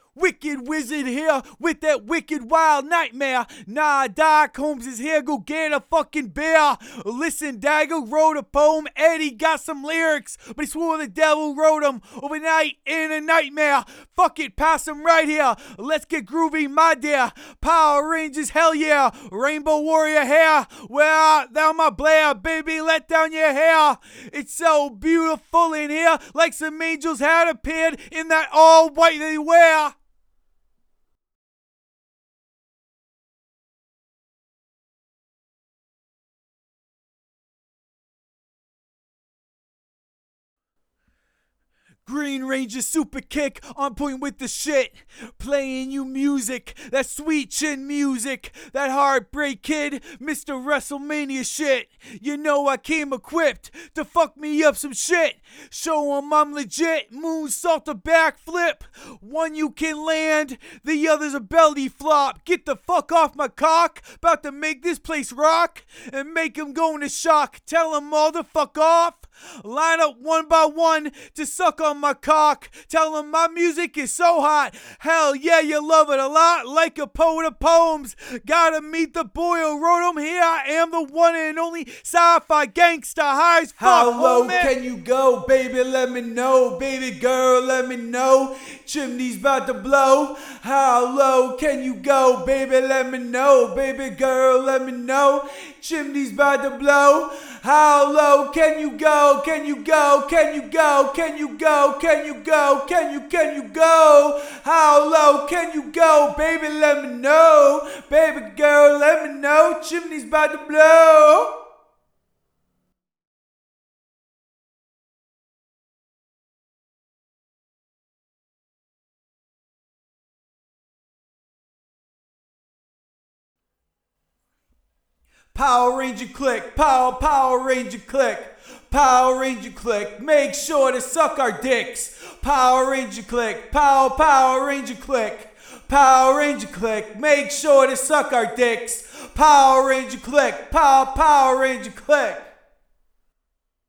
Wicked Wizard here with that wicked wild nightmare. Nah, Doc Holmes is here, go get a fucking beer. Listen, Dago wrote a poem, Eddie got some lyrics, but he swore the devil wrote them overnight in a nightmare. Fuck it, pass them right here. Let's get groovy, my dear. Power Rangers, hell yeah. Rainbow Warrior hair. Where art thou, my Blair? Baby, let down your hair. It's so beautiful in here, like some angels had appeared in that all white they wear. Green Ranger super kick, on point with the shit. Playing you music, that sweet chin music. That Heartbreak Kid, Mr. WrestleMania shit. You know I came equipped to fuck me up some shit. Show 'em I'm legit, moonsault a backflip. One you can land, the other's a belly flop. Get the fuck off my cock, about to make this place rock. And make 'em go into shock, tell 'em all to fuck off. Line up one by one to suck on my cock. Tell them my music is so hot. Hell yeah, you love it a lot, like a poet of poems. Gotta meet the boy who wrote them. Here I am, the one and only sci-fi gangsta, high as fuck. How low homie. can you go, baby? Let me know, baby girl, let me know. Chimney's about to blow. How low can you go, baby? Let me know, baby girl, let me know. Chimney's about to blow. How low can you go? Can you go? Can you go? Can you go? Can you go? Can you go? How low can you go? Baby, let me know. Baby girl, let me know. Chimney's about to blow. Power Ranger click, Power Ranger click, Power Ranger click, make sure to suck our dicks. Power Ranger click, Power Ranger click, Power Ranger click, make sure to suck our dicks. Power Ranger click, Power Ranger click.